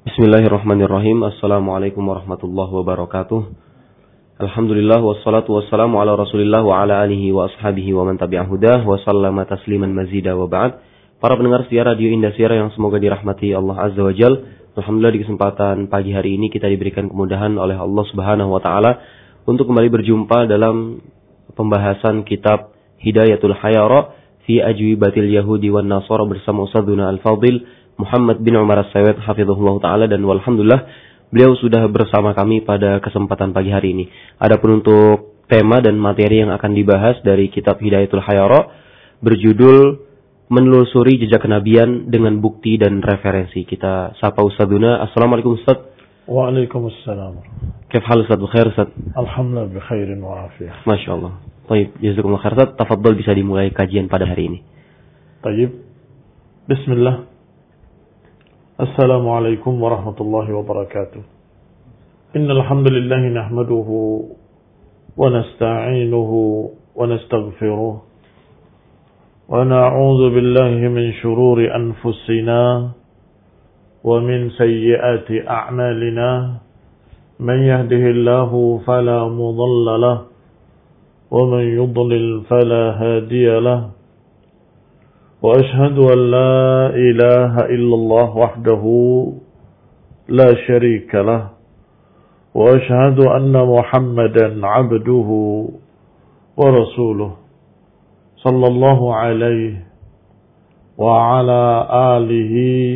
Bismillahirrahmanirrahim. Assalamualaikum warahmatullahi wabarakatuh. Alhamdulillah wassalatu wassalamu ala Rasulillah wa ala alihi wa ashabihi wa man tabi'ah hudah wa sallama tasliman mazida wa ba'd. Para pendengar setia Radio Indasiar yang semoga dirahmati Allah Azza wa Jal. Alhamdulillah di kesempatan pagi hari ini kita diberikan kemudahan oleh Allah Subhanahu wa taala untuk kembali berjumpa dalam pembahasan kitab Hidayatul Hayara fi Ajwibatil Yahudi wan Nasara bersama Ustadzuna Al-Fadil Muhammad bin Umar As-Sawed hafizahullah ta'ala, dan walhamdulillah beliau sudah bersama kami pada kesempatan pagi hari ini. Adapun untuk tema dan materi yang akan dibahas dari kitab Hidayatul Hayara berjudul Menelusuri Jejak Kenabian dengan Bukti dan Referensi. Kita sapa Ustadzuna. Assalamualaikum Ustadz. Waalaikumsalam. Kaif hal Ustadz? Bukhair Ustadz? Alhamdulillah bikhairin wa afiyah. Masya Allah. Baik, jazakumullah khair Ustadz. Tafadhol, bisa dimulai kajian pada hari ini. Baik. Bismillah. Assalamualaikum warahmatullahi wabarakatuh. Innal hamdalillah nahmaduhu wa nasta'inuhu wa nastaghfiruh wa na'udzu billahi min shururi anfusina wa min sayyiati a'malina. Man yahdihillahu fala mudilla lahu wa man yudlil fala hadiya lahu. وأشهد أن لا إله إلا الله وحده لا شريك له وأشهد أن محمدا عبده ورسوله صلى الله عليه وعلى آله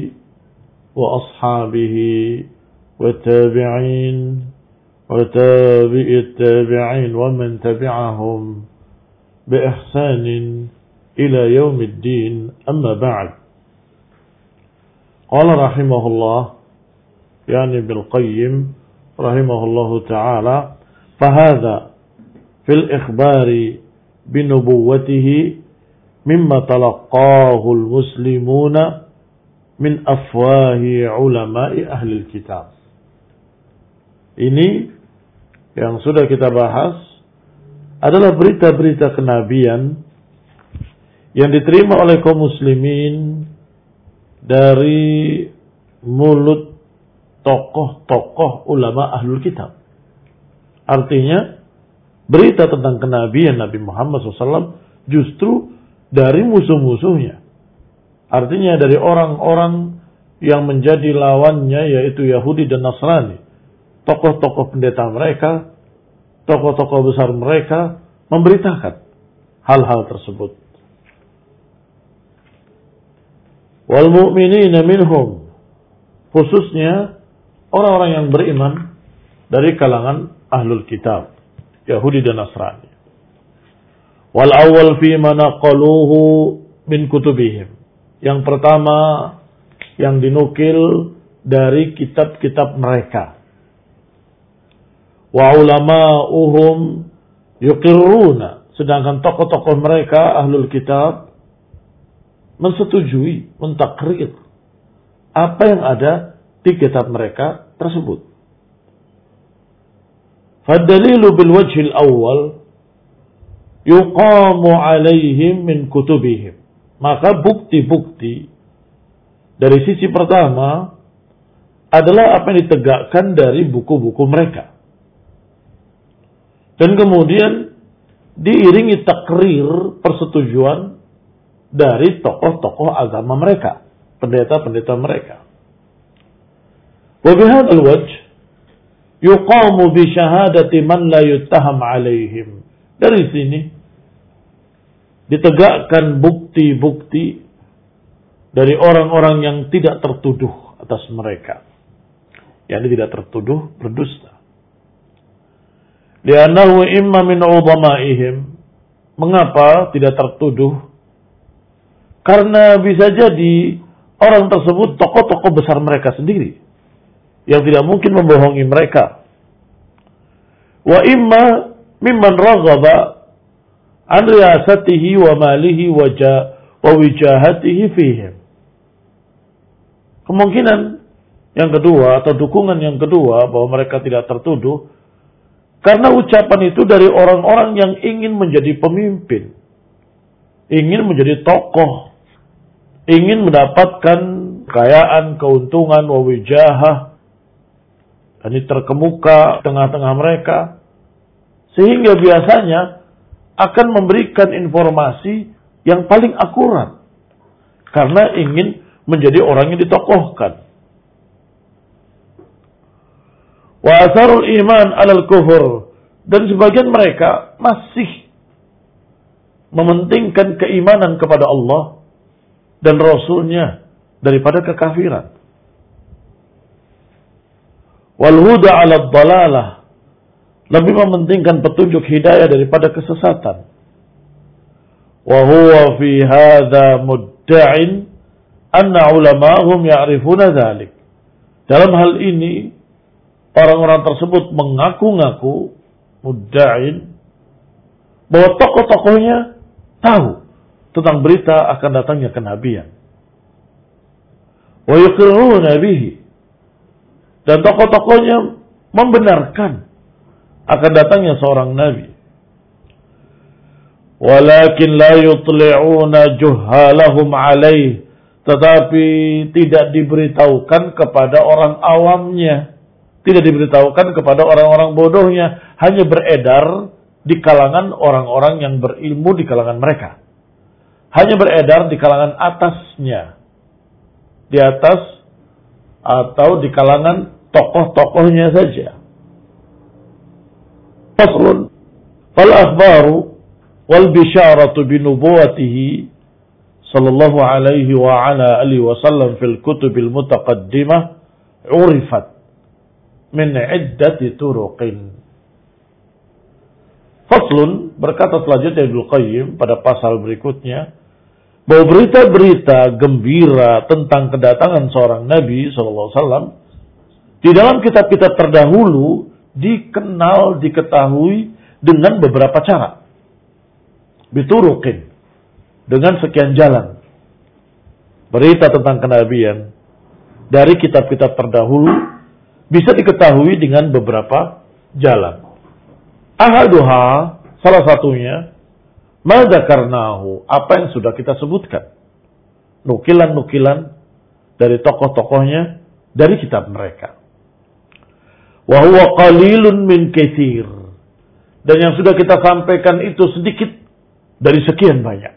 وأصحابه والتابعين وتابع التابعين ومن تبعهم بإحسان إلى يوم الدين. أما بعد. قال رحمه الله يعني ابن القيم رحمه الله تعالى فهذا في الإخبار بنبوته مما تلقاه المسلمون من أفواه علماء أهل الكتاب. Ini yang sudah kita bahas adalah berita-berita kenabian yang diterima oleh kaum muslimin dari mulut tokoh-tokoh ulama ahlul kitab. Artinya berita tentang kenabian Nabi Muhammad SAW justru dari musuh-musuhnya. Artinya dari orang-orang yang menjadi lawannya, yaitu Yahudi dan Nasrani. Tokoh-tokoh pendeta mereka, tokoh-tokoh besar mereka memberitakan hal-hal tersebut. Wal mu'minina minhum, khususnya orang-orang yang beriman dari kalangan ahlul kitab, Yahudi dan Nasrani. Wal awal fi manaqaluhu min kutubihim. Yang pertama yang dinukil dari kitab-kitab mereka. Wa ulama'uhum yuqirruna, sedangkan tokoh-tokoh mereka ahlul kitab mensetujui, mentakrir apa yang ada di kitab mereka tersebut. Fadalilu bil wajhil awal yuqamu alaihim min kutubihim. Maka bukti-bukti dari sisi pertama adalah apa yang ditegakkan dari buku-buku mereka. Dan kemudian diiringi takrir, persetujuan dari tokoh-tokoh agama mereka, pendeta-pendeta mereka. Wa bihadzal wajh yuqamu bi syahadati man la yuttaham alaihim. Dari sini ditegakkan bukti-bukti dari orang-orang yang tidak tertuduh atas mereka, yakni tidak tertuduh berdusta. Li'annahu imma min udhamaihim. Mengapa tidak tertuduh? Karena bisa jadi orang tersebut tokoh-tokoh besar mereka sendiri yang tidak mungkin membohongi mereka. Wa imma mimman raghaba an riyasatihi wa malihi wa wijahatihi fihim. Kemungkinan yang kedua atau dukungan yang kedua bahwa mereka tidak tertuduh karena ucapan itu dari orang-orang yang ingin menjadi pemimpin, ingin menjadi tokoh, ingin mendapatkan kekayaan, keuntungan, wawijahah, dan ini terkemuka tengah-tengah mereka, sehingga biasanya akan memberikan informasi yang paling akurat karena ingin menjadi orang yang ditokohkan. Wa asarul iman alal kufur, dan sebagian mereka masih mementingkan keimanan kepada Allah dan Rasulnya daripada kekafiran. Wal huda ala dhalalah, lebih mementingkan petunjuk hidayah daripada kesesatan. Wa huwa fi hadza mudda'in anna ulama'ahum ya'rifuna dzalik. Dalam hal ini orang-orang tersebut mengaku-ngaku mudda'in bahwa tokoh-tokohnya tahu tentang berita akan datangnya kenabian. Wa yuqirruna bihi, dan tokoh-tokohnya membenarkan akan datangnya seorang nabi. Walakin la yutli'una juhalahum alaih, tetapi tidak diberitahukan kepada orang awamnya, tidak diberitahukan kepada orang-orang bodohnya, hanya beredar di kalangan orang-orang yang berilmu di kalangan mereka. Hanya beredar di kalangan atasnya, di atas atau di kalangan tokoh-tokohnya saja. Faslun, fal akhbaru wal bisharatu binubuwatihi sallallahu alaihi wa ala alihi wa sallam fil kutubil mutaqaddimah urifat min iddati turuqin. Faslun, berkata selanjutnya Ibnu Qayyim pada pasal berikutnya, bahwa berita-berita gembira tentang kedatangan seorang Nabi SAW di dalam kitab-kitab terdahulu dikenal, diketahui dengan beberapa cara. Bituruqin, dengan sekian jalan. Berita tentang kenabian dari kitab-kitab terdahulu bisa diketahui dengan beberapa jalan. Ahaduha, salah satunya, ma dzakarnahu, apa yang sudah kita sebutkan. Nukilan-nukilan dari tokoh-tokohnya dari kitab mereka. Wa huwa qalilun min katsir. Dan yang sudah kita sampaikan itu sedikit dari sekian banyak.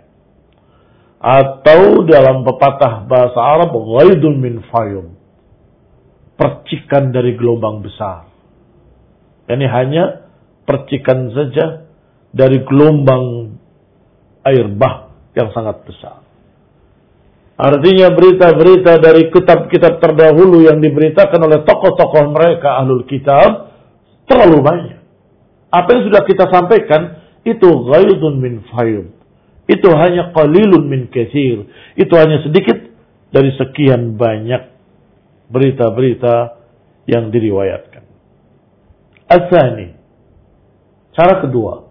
Atau dalam pepatah bahasa Arab, ghaidun min fayum, percikan dari gelombang besar. Ini hanya percikan saja dari gelombang air bah yang sangat besar. Artinya berita-berita dari kitab-kitab terdahulu yang diberitakan oleh tokoh-tokoh mereka ahlul kitab terlalu banyak. Apa yang sudah kita sampaikan itu ghaidun min fayum. Itu hanya qalilun min katsir. Itu hanya sedikit dari sekian banyak berita-berita yang diriwayatkan. Asani, cara kedua,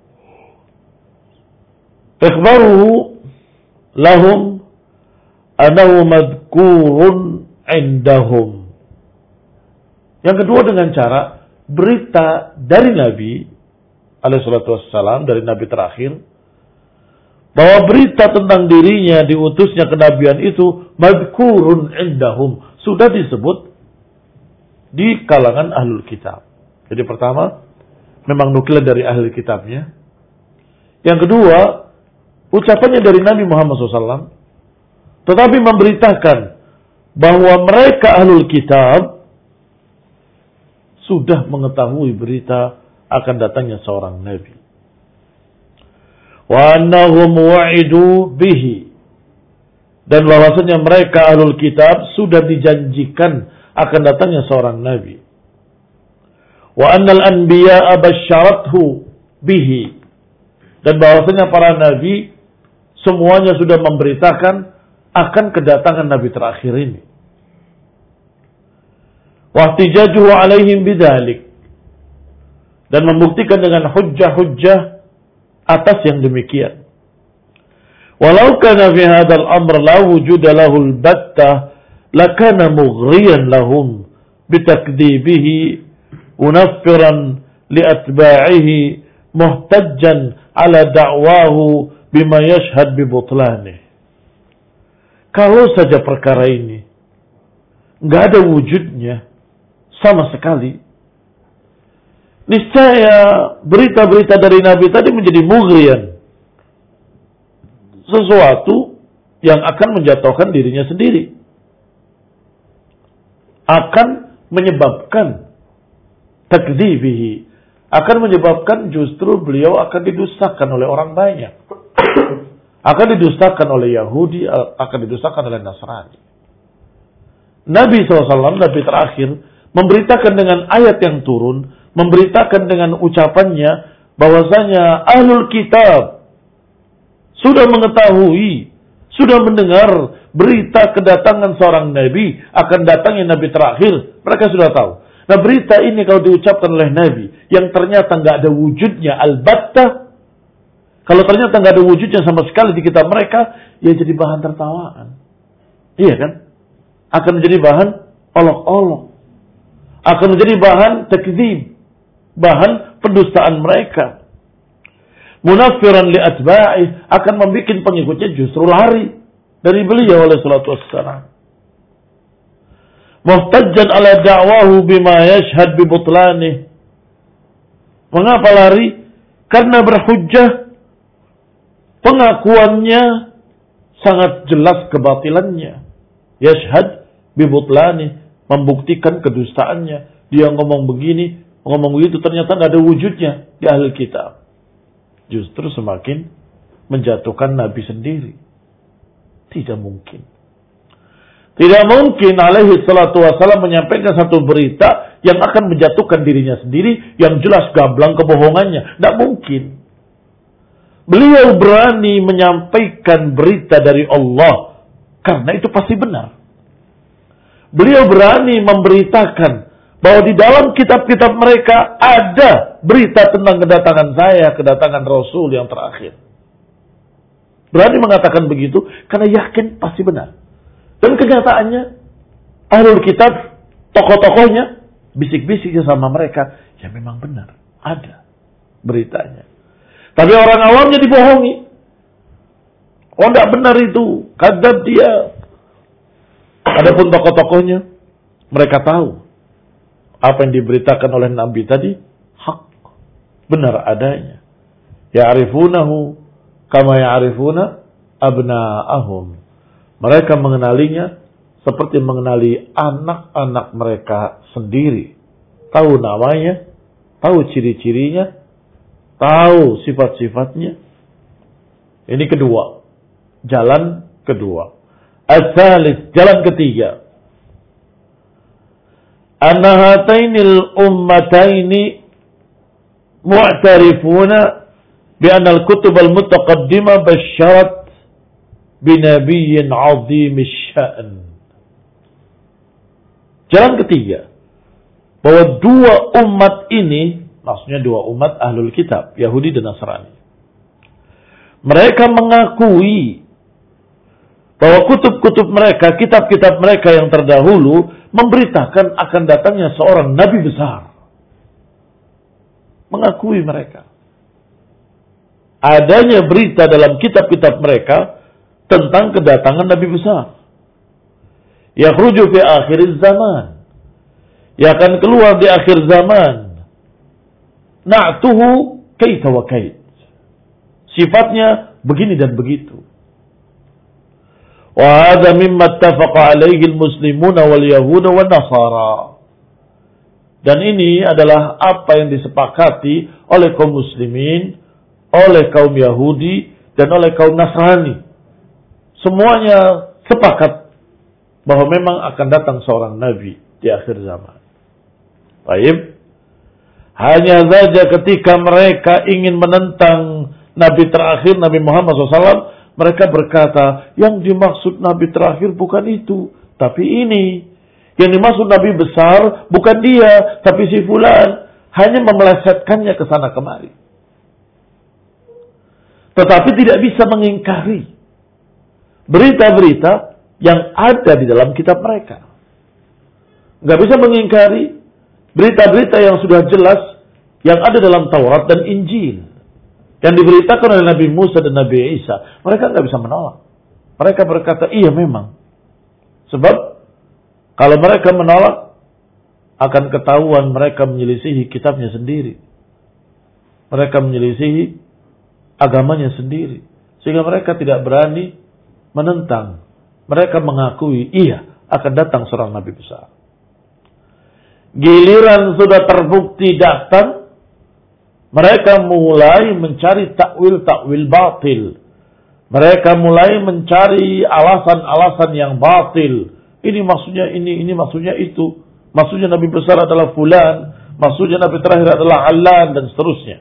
ikhbaruhu lahum annahu madhkurun indahum. Yang kedua dengan cara berita dari Nabi alaihi salatu wassalam, dari Nabi terakhir, bahwa berita tentang dirinya diutusnya kenabian itu madhkurun indahum, sudah disebut di kalangan ahlul kitab. Jadi pertama, memang nukilan dari ahli kitabnya. Yang kedua, ucapannya dari Nabi Muhammad SAW, tetapi memberitakan bahwa mereka ahlul kitab sudah mengetahui berita akan datangnya seorang Nabi. Wa annahum wa'idu bihi, dan bahwasanya mereka ahlul kitab sudah dijanjikan akan datangnya seorang Nabi. Wa annal anbiya'a basyarathu bihi, dan bahwasanya para nabi semuanya sudah memberitakan akan kedatangan Nabi terakhir ini. Wahtijajuhu alaihim bidzalik, dan membuktikan dengan hujjah-hujjah atas yang demikian. Walau kana fi hadzal amr la wujuda lahu al-batta lakana mughriyan lahum bitakdzibihi munaffiran liatba'ihi muhtajjan ala da'wahu bima yashhad bi butlanihi. Kalau saja perkara ini nggak ada wujudnya sama sekali, niscaya berita-berita dari Nabi tadi menjadi mughriyan, sesuatu yang akan menjatuhkan dirinya sendiri, akan menyebabkan takdzibihi, akan menyebabkan justru beliau akan didustakan oleh orang banyak, akan didustakan oleh Yahudi, akan didustakan oleh Nasrani. Nabi SAW, Nabi terakhir, memberitakan dengan ayat yang turun, memberitakan dengan ucapannya bahwasanya ahlul kitab sudah mengetahui, sudah mendengar berita kedatangan seorang nabi, akan datangnya nabi terakhir. Mereka sudah tahu. Nah, berita ini kalau diucapkan oleh nabi yang ternyata nggak ada wujudnya albattah, kalau ternyata nggak ada wujudnya sama sekali di kitab mereka, ya jadi bahan tertawaan. Iya kan? Akan menjadi bahan olok-olok. Akan menjadi bahan takdzib, bahan pendustaan mereka. Munaffiran li atba'i, akan membuat pengikutnya justru lari dari beliau alaihi salatu wassalam. Muhtajjan ala da'wahu bima yashhad bi butlanih. Mengapa lari? Karena berhujjah, pengakuannya sangat jelas kebatilannya. Yashhad bi butlanih, membuktikan kedustaannya. Dia ngomong begini, ngomong begitu, ternyata tidak ada wujudnya di ahli kitab. Justru semakin menjatuhkan Nabi sendiri. Tidak mungkin. Tidak mungkin alaihi salatu wassalam menyampaikan satu berita yang akan menjatuhkan dirinya sendiri, yang jelas gamblang kebohongannya. Tidak mungkin. Beliau berani menyampaikan berita dari Allah karena itu pasti benar. Beliau berani memberitakan bahwa di dalam kitab-kitab mereka ada berita tentang kedatangan saya, kedatangan Rasul yang terakhir. Berani mengatakan begitu karena yakin pasti benar. Dan kenyataannya, ahlul kitab, tokoh-tokohnya, bisik-bisiknya sama mereka, ya memang benar, ada beritanya. Tapi orang awamnya dibohongi. Oh, tidak benar itu, kadzab dia. Adapun tokoh-tokohnya, mereka tahu apa yang diberitakan oleh Nabi tadi hak, benar adanya. Ya'rifunahu kama ya'rifuna abna'ahum. Mereka mengenalinya seperti mengenali anak-anak mereka sendiri. Tahu namanya, tahu ciri-cirinya, tahu sifat-sifatnya. Ini kedua, jalan kedua. As-salis, jalan ketiga. Anna hatainil ummataini mu'tarifuna bi anna al-kutub al-mutaqaddimah basyarat binabiyyin 'azim asy-sya'n. Jalan ketiga, bahwa dua umat ini, maksudnya dua umat ahlul kitab, Yahudi dan Nasrani, mereka mengakui bahwa kutub-kutub mereka, kitab-kitab mereka yang terdahulu memberitakan akan datangnya seorang nabi besar. Mengakui mereka. Adanya berita dalam kitab-kitab mereka tentang kedatangan nabi besar. Yakhruju fi akhir zaman. Yang akan keluar di akhir zaman. Na'tuhu kaita wa kait. Sifatnya begini dan begitu. Wa hadha mimma ittafaqa alaihi al-muslimuna wal yahuda wan nasara. Dan ini adalah apa yang disepakati oleh kaum muslimin, oleh kaum Yahudi dan oleh kaum Nasrani. Semuanya sepakat bahwa memang akan datang seorang nabi di akhir zaman. Baik. Hanya saja ketika mereka ingin menentang nabi terakhir, Nabi Muhammad SAW, mereka berkata, yang dimaksud nabi terakhir bukan itu, tapi ini. Yang dimaksud nabi besar bukan dia, tapi si fulan. Hanya memelesetkannya ke sana kemari. Tetapi tidak bisa mengingkari berita-berita yang ada di dalam kitab mereka. Nggak bisa mengingkari berita-berita yang sudah jelas yang ada dalam Taurat dan Injil, yang diberitakan oleh Nabi Musa dan Nabi Isa. Mereka nggak bisa menolak. Mereka berkata, iya memang. Sebab Kalau mereka menolak, akan ketahuan mereka menyelisihi kitabnya sendiri. Mereka menyelisihi agamanya sendiri. Sehingga mereka tidak berani menentang. Mereka mengakui, iya, akan datang seorang nabi besar. Giliran sudah terbukti datang, mereka mulai mencari takwil-takwil batil. Mereka mulai mencari alasan-alasan yang batil. Ini maksudnya ini maksudnya itu. Maksudnya nabi besar adalah fulan, maksudnya nabi terakhir adalah Allan, dan seterusnya.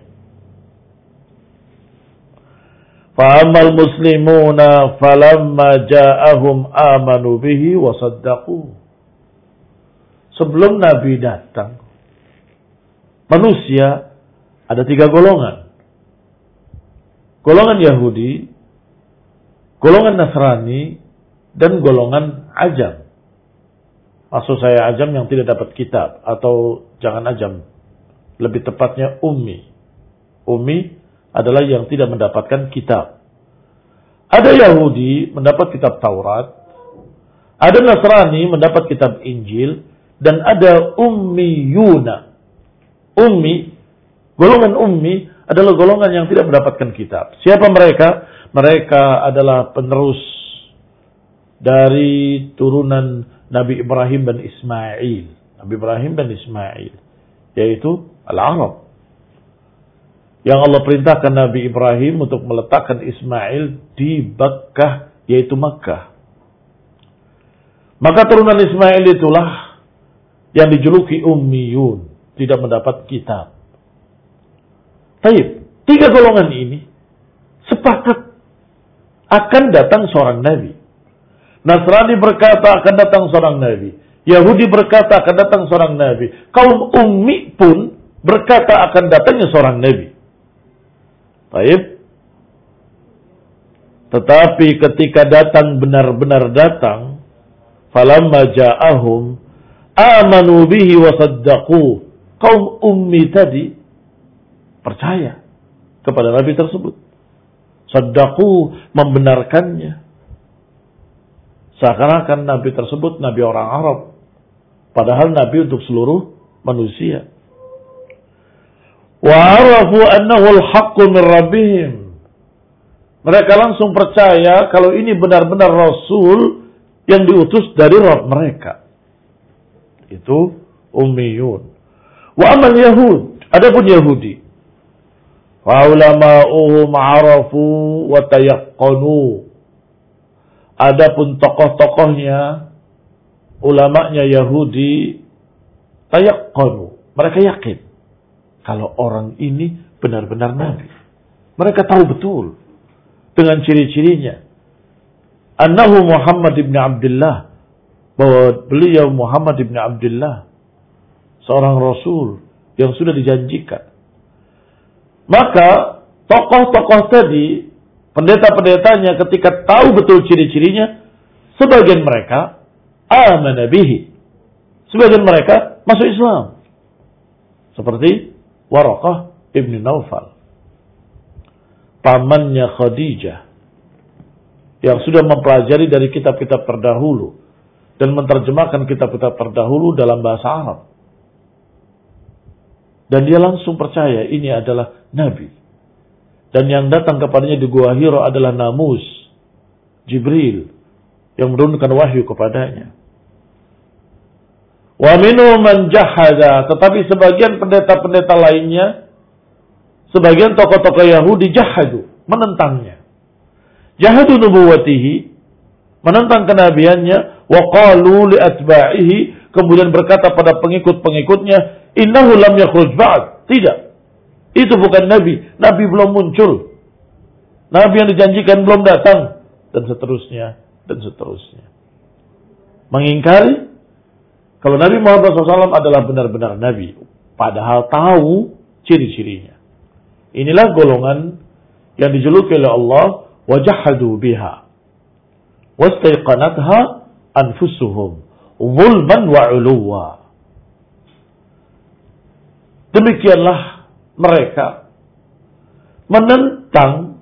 Fa'amal muslimuna falamma ja'ahum amanu bihi wa saddaquh. Sebelum Nabi datang, manusia ada 3 golongan. Golongan Yahudi, golongan Nasrani, dan golongan Ajam. Maksud saya Ajam yang tidak dapat kitab, atau jangan Ajam, lebih tepatnya Ummi. Ummi adalah yang tidak mendapatkan kitab. Ada Yahudi mendapat kitab Taurat, ada Nasrani mendapat kitab Injil, dan ada ummiyuna. Ummi, golongan ummi adalah golongan yang tidak mendapatkan kitab. Siapa mereka? Mereka adalah penerus dari turunan Nabi Ibrahim dan Ismail. Nabi Ibrahim dan Ismail, yaitu Al-Arab. Yang Allah perintahkan Nabi Ibrahim untuk meletakkan Ismail di Makkah, yaitu Makkah. Maka turunan Ismail itulah yang dijuluki ummiyun, tidak mendapat kitab. Baik, 3 golongan ini sepakat akan datang seorang nabi. Nasrani berkata akan datang seorang nabi. Yahudi berkata akan datang seorang nabi. Kaum ummi pun berkata akan datangnya seorang nabi. Baik. Tetapi ketika datang benar-benar datang, falamma ja'ahum amanu bihi wa saddaqu. Kaum ummi tadi percaya kepada nabi tersebut. Saddaqu, membenarkannya. Seakan-akan nabi tersebut nabi orang Arab, padahal nabi untuk seluruh manusia. Wa arafu annahu al-haqqu min rabbihim. Mereka langsung percaya kalau ini benar-benar rasul yang diutus dari Rabb mereka. Itu ummiyun. Wa amal Yahud, adapun Yahudi, fa ulama'uhum arafu wa tayaqqanu. Adapun tokoh-tokohnya, ulamanya Yahudi, tayaqqanu, mereka yakin kalau orang ini benar-benar nabi. Mereka tahu betul dengan ciri-cirinya. Annahu Muhammad ibn Abdullah, bahwa beliau Muhammad ibn Abdullah, seorang rasul yang sudah dijanjikan. Maka tokoh-tokoh tadi, pendeta-pendetanya ketika tahu betul ciri-cirinya, sebagian mereka amana bihi, sebagian mereka masuk Islam. Seperti Waraqah ibn Naufal, pamannya Khadijah, yang sudah mempelajari dari kitab-kitab terdahulu dan menerjemahkan kitab-kitab terdahulu dalam bahasa Arab. Dan dia langsung percaya ini adalah nabi. Dan yang datang kepadanya di Gua Hira adalah Namus, Jibril, yang menurunkan wahyu kepadanya. Wa minhum man jahada, tetapi sebagian pendeta-pendeta lainnya, sebagian tokoh-tokoh Yahudi jahadu, menentangnya. Jahadu nubuwatihi, menentang kenabiannya, wa qalu li atba'ihi, kemudian berkata pada pengikut-pengikutnya, innahu lam yakhruj ba'd. Tidak. Itu bukan nabi. Nabi belum muncul. Nabi yang dijanjikan belum datang. Dan seterusnya. Dan seterusnya. Mengingkari kalau Nabi Muhammad SAW adalah benar-benar nabi. Padahal tahu ciri-cirinya. Inilah golongan yang dijuluki oleh Allah, wajahadu biha wastaiqanatha anfusuhum zulman wa uluwa. Demikianlah mereka menentang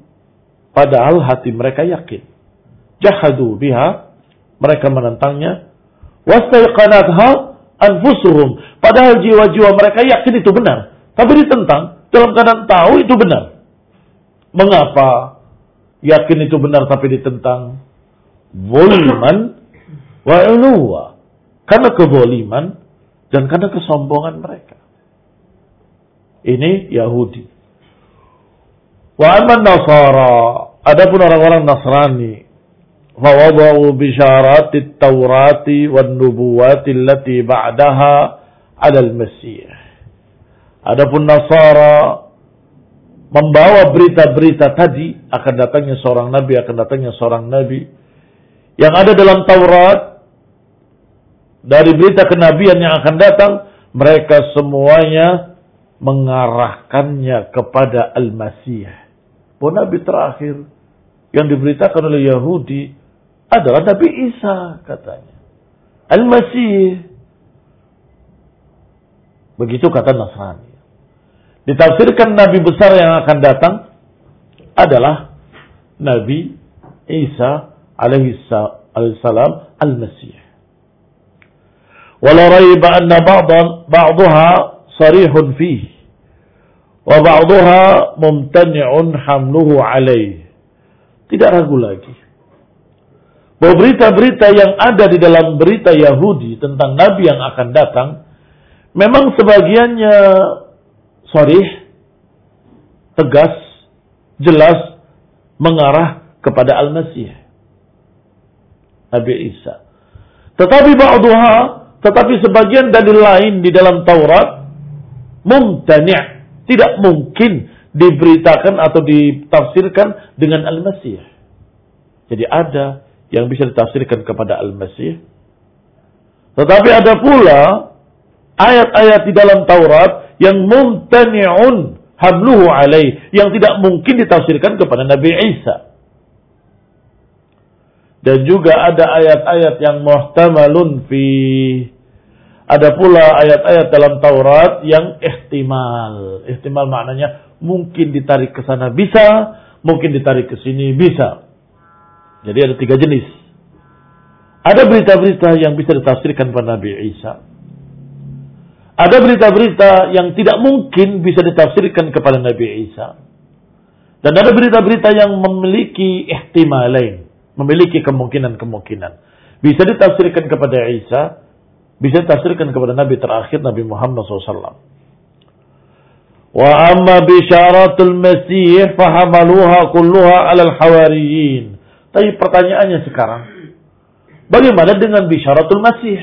padahal hati mereka yakin. Jahadu biha, mereka menentangnya, Wastaiqanatha anfusuhum. Padahal jiwa-jiwa mereka yakin itu benar, tapi ditentang dalam keadaan tahu itu benar. Mengapa yakin itu benar tapi ditentang? Zulman wa 'uluwa. Karena kezaliman dan karena kesombongan mereka. Ini Yahudi. Wa amman Nasara, adapun orang-orang Nasrani, fawadau bisyaratit Taurati wan nubuwati allati ba'daha 'ala al-Masih. Adapun Nasara membawa berita-berita tadi, akan datangnya seorang nabi, akan datangnya seorang nabi yang ada dalam Taurat, dari berita kenabian yang akan datang, mereka semuanya mengarahkannya kepada Al-Masih. Bahwa nabi terakhir yang diberitakan oleh Yahudi adalah Nabi Isa, katanya. Al-Masih. Begitu kata Nasrani. Ditafsirkan nabi besar yang akan datang adalah Nabi Isa alaihi salam Al-Masih. ولا ريب أن بعضها صريح فيه وبعضها ممتنع حمله عليه. Tidak ragu lagi bahwa berita-berita yang ada di dalam berita Yahudi tentang Nabi yang akan datang memang sebagiannya sharih, tegas, jelas, mengarah kepada Al-Masih, Nabi Isa. Tetapi sebagian dalil lain di dalam Taurat mumtani', tidak mungkin diberitakan atau ditafsirkan dengan Al-Masih. Jadi ada yang bisa ditafsirkan kepada Al-Masih. Tetapi ada pula ayat-ayat di dalam Taurat yang mumtani'un hamluhu alaih, yang tidak mungkin ditafsirkan kepada Nabi Isa. Dan juga ada ayat-ayat yang muhtamalun fi. Ada pula ayat-ayat dalam Taurat yang ihtimal. Ihtimal maknanya mungkin ditarik ke sana bisa, mungkin ditarik ke sini bisa. Jadi ada 3 jenis. Ada berita-berita yang bisa ditafsirkan pada Nabi Isa. Ada berita-berita yang tidak mungkin bisa ditafsirkan kepada Nabi Isa. Dan ada berita-berita yang memiliki ihtimalain, memiliki kemungkinan-kemungkinan. Bisa ditafsirkan kepada Isa, bisa ditafsirkan kepada Nabi terakhir, Nabi Muhammad SAW. Wa amma bisyaratul Masih fahamaluha kulluha alal hawariyin. Tapi pertanyaannya sekarang, bagaimana dengan bisyaratul Masih?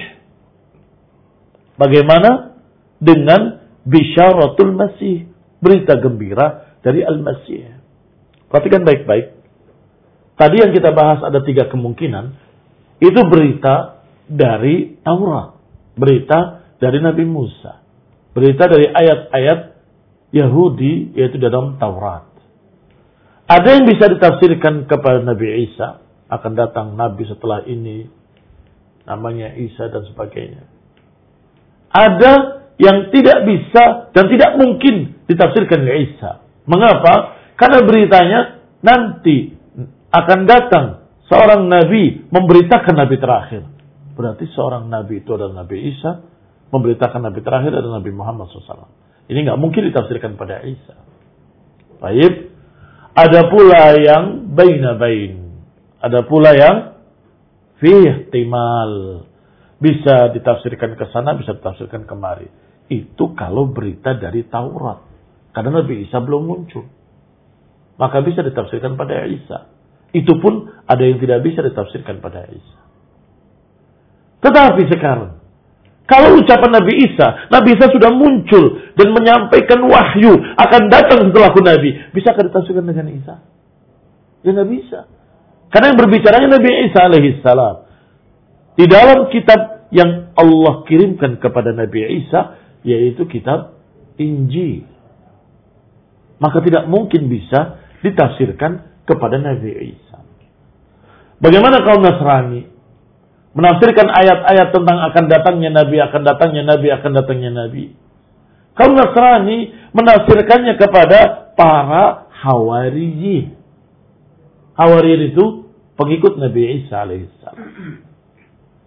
Bagaimana dengan bisyaratul Masih? Berita gembira dari Al-Masih. Perhatikan baik-baik. Tadi yang kita bahas ada 3 kemungkinan. Itu berita dari Taurat. Berita dari Nabi Musa. Berita dari ayat-ayat Yahudi, yaitu dalam Taurat. Ada yang bisa ditafsirkan kepada Nabi Isa. Akan datang Nabi setelah ini. Namanya Isa dan sebagainya. Ada yang tidak bisa dan tidak mungkin ditafsirkan oleh Isa. Mengapa? Karena beritanya nanti akan datang seorang Nabi memberitakan Nabi terakhir. Berarti seorang Nabi itu adalah Nabi Isa, memberitakan Nabi terakhir adalah Nabi Muhammad SAW. Ini nggak mungkin ditafsirkan pada Isa. Baik. Ada pula yang bain. Ada pula yang fi ihtimal. Bisa ditafsirkan ke sana, bisa ditafsirkan kemari. Itu kalau berita dari Taurat. Karena Nabi Isa belum muncul. Maka bisa ditafsirkan pada Isa. Itu pun ada yang tidak bisa ditafsirkan pada Isa. Tetapi sekarang, kalau ucapan Nabi Isa sudah muncul dan menyampaikan wahyu akan datang setelahku Nabi. Bisakah ditafsirkan dengan Isa? Ya nggak bisa. Karena yang berbicaranya Nabi Isa alaihissalam. Di dalam kitab yang Allah kirimkan kepada Nabi Isa, yaitu kitab Injil. Maka tidak mungkin bisa ditafsirkan kepada Nabi Isa. Bagaimana kaum Nasrani menafsirkan ayat-ayat tentang akan datangnya Nabi, akan datangnya Nabi, akan datangnya Nabi? Kaum Nasrani menafsirkannya kepada para hawariyin. Hawariyin itu pengikut Nabi Isa alaihissalam.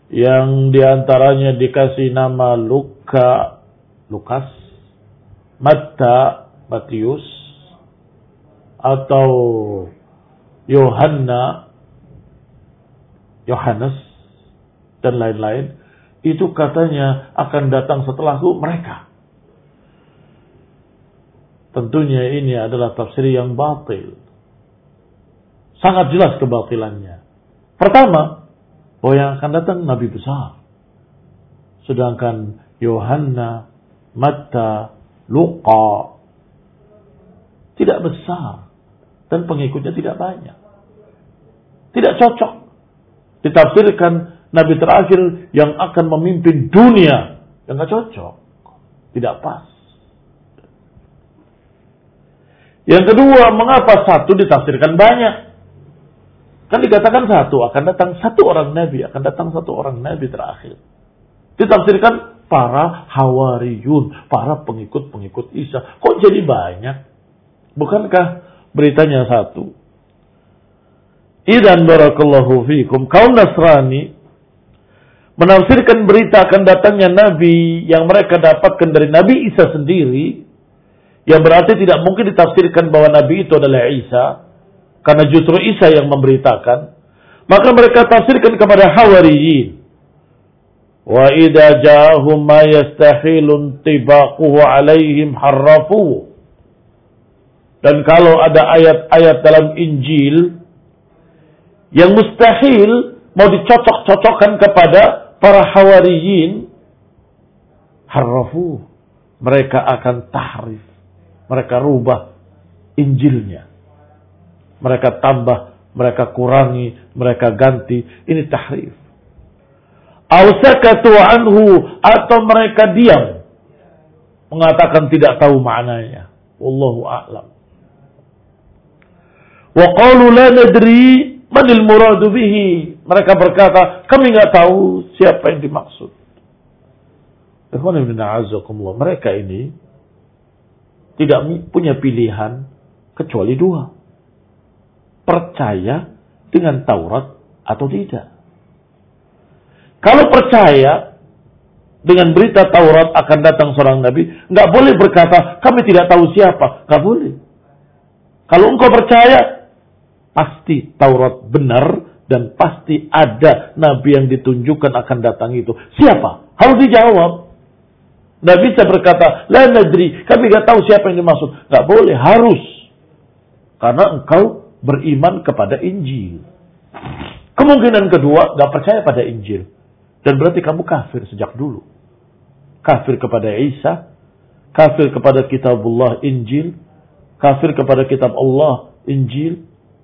yang diantaranya dikasih nama Lukas, Matta, Matius, atau Yohanes, dan lain-lain, itu katanya akan datang setelahku mereka. Tentunya ini adalah tafsir yang batil. Sangat jelas kebatilannya. Pertama, bahwa yang akan datang Nabi besar. Sedangkan Yohanna, Matta, Luqa tidak besar. Dan pengikutnya tidak banyak. Tidak cocok. Ditafsirkan Nabi terakhir yang akan memimpin dunia. Yang tidak cocok. Tidak pas. Yang kedua, mengapa satu ditafsirkan banyak? Kan dikatakan satu, akan datang satu orang Nabi, akan datang satu orang Nabi terakhir. Ditafsirkan para hawariyun, para pengikut-pengikut Isa. Kok jadi banyak? Bukankah beritanya satu? Idzan barakallahu fikum, kaum Nasrani menafsirkan berita akan datangnya Nabi yang mereka dapatkan dari Nabi Isa sendiri, yang berarti tidak mungkin ditafsirkan bahwa Nabi itu adalah Isa, karena justru Isa yang memberitakan. Maka mereka tafsirkan kepada hawariyin. Wa idza ja'ahum ma yastahilun tibaquhu alaihim harrafu. Dan kalau ada ayat-ayat dalam Injil yang mustahil mau dicocok-cocokkan kepada para hawariyin, harrafu. Mereka akan tahrif. Mereka rubah Injilnya. Mereka tambah, mereka kurangi, mereka ganti. Ini tahrif. Aw sakatu anhu, atau mereka diam, mengatakan tidak tahu maknanya. Wallahu a'lam. Wa qalu la nadri manil muradu bihi. Mereka berkata, kami enggak tahu siapa yang dimaksud. Ikhwan ibn a'azzakumullah, mereka ini tidak punya pilihan kecuali dua. Percaya dengan Taurat atau tidak. Kalau percaya dengan berita Taurat akan datang seorang Nabi, nggak boleh berkata kami tidak tahu siapa, nggak boleh. Kalau engkau percaya, pasti Taurat benar dan pasti ada Nabi yang ditunjukkan akan datang itu. Siapa? Harus dijawab. Nggak bisa berkata la nadri, kami nggak tahu siapa yang dimaksud. Nggak boleh, harus. Karena engkau beriman kepada Injil. Kemungkinan kedua, gak percaya pada Injil. Dan berarti kamu kafir sejak dulu. Kafir kepada Isa, kafir kepada kitabullah Injil, kafir kepada kitab Allah Injil.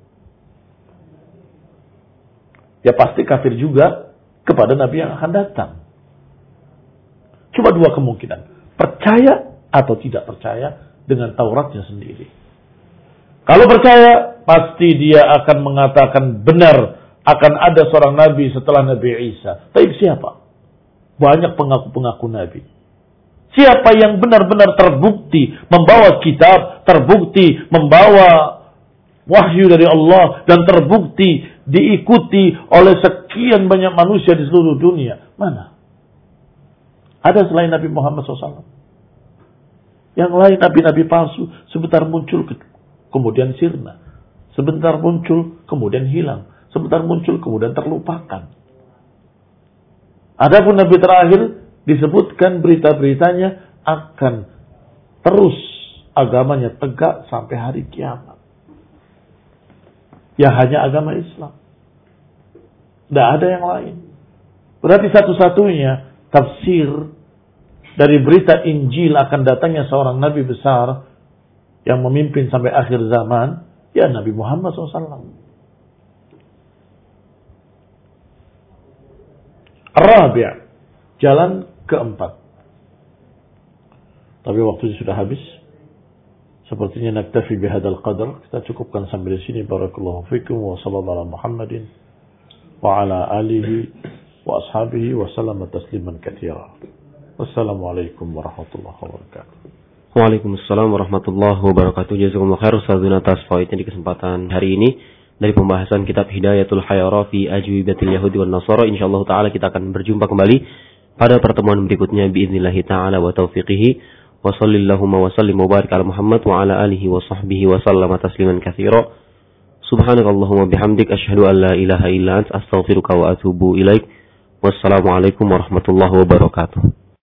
Ya pasti kafir juga kepada Nabi yang akan datang. Cuma dua kemungkinan. Percaya atau tidak percaya dengan Tauratnya sendiri. Kalau percaya, pasti dia akan mengatakan benar akan ada seorang Nabi setelah Nabi Isa. Tapi siapa? Banyak pengaku-pengaku Nabi. Siapa yang benar-benar terbukti membawa kitab, terbukti membawa wahyu dari Allah, dan terbukti diikuti oleh sekian banyak manusia di seluruh dunia? Mana? Ada selain Nabi Muhammad SAW? Yang lain nabi-nabi palsu, sebentar muncul kemudian sirna. Sebentar muncul, kemudian hilang. Sebentar muncul, kemudian terlupakan. Adapun Nabi terakhir, disebutkan berita-beritanya akan terus agamanya tegak sampai hari kiamat. Ya hanya agama Islam. Tidak ada yang lain. Berarti satu-satunya tafsir dari berita Injil akan datangnya seorang Nabi besar yang memimpin sampai akhir zaman, ya Nabi Muhammad SAW. Rabi', jalan keempat. Tapi waktunya sudah habis. Sepertinya naktafi bihadal qadar. Kita cukupkan sampai di sini. Barakallahu fikum wa sallallahu ala Muhammadin wa ala alihi wa ashabihi wa sallama tasliman katsira. Wassalamualaikum warahmatullahi wabarakatuh. Waalaikumsalam warahmatullahi wabarakatuh. Jazakumullah khair Ustaz atas faidnya di kesempatan hari ini. dari pembahasan kitab Hidayatul Hayara fi Ajwibatil Yahudi wan Nasara. Insyaallah taala kita akan berjumpa kembali pada pertemuan berikutnya biidznillah taala wa taufiqihi. Wa sallallahu wa sallim wa barik ala Muhammad wa ala alihi wa sahbihi wa sallama tasliman katsira. Subhanakallahumma bihamdik asyhadu an la ilaha illa anta astaghfiruka wa atubu ilaik. Wassalamualaikum warahmatullahi wabarakatuh.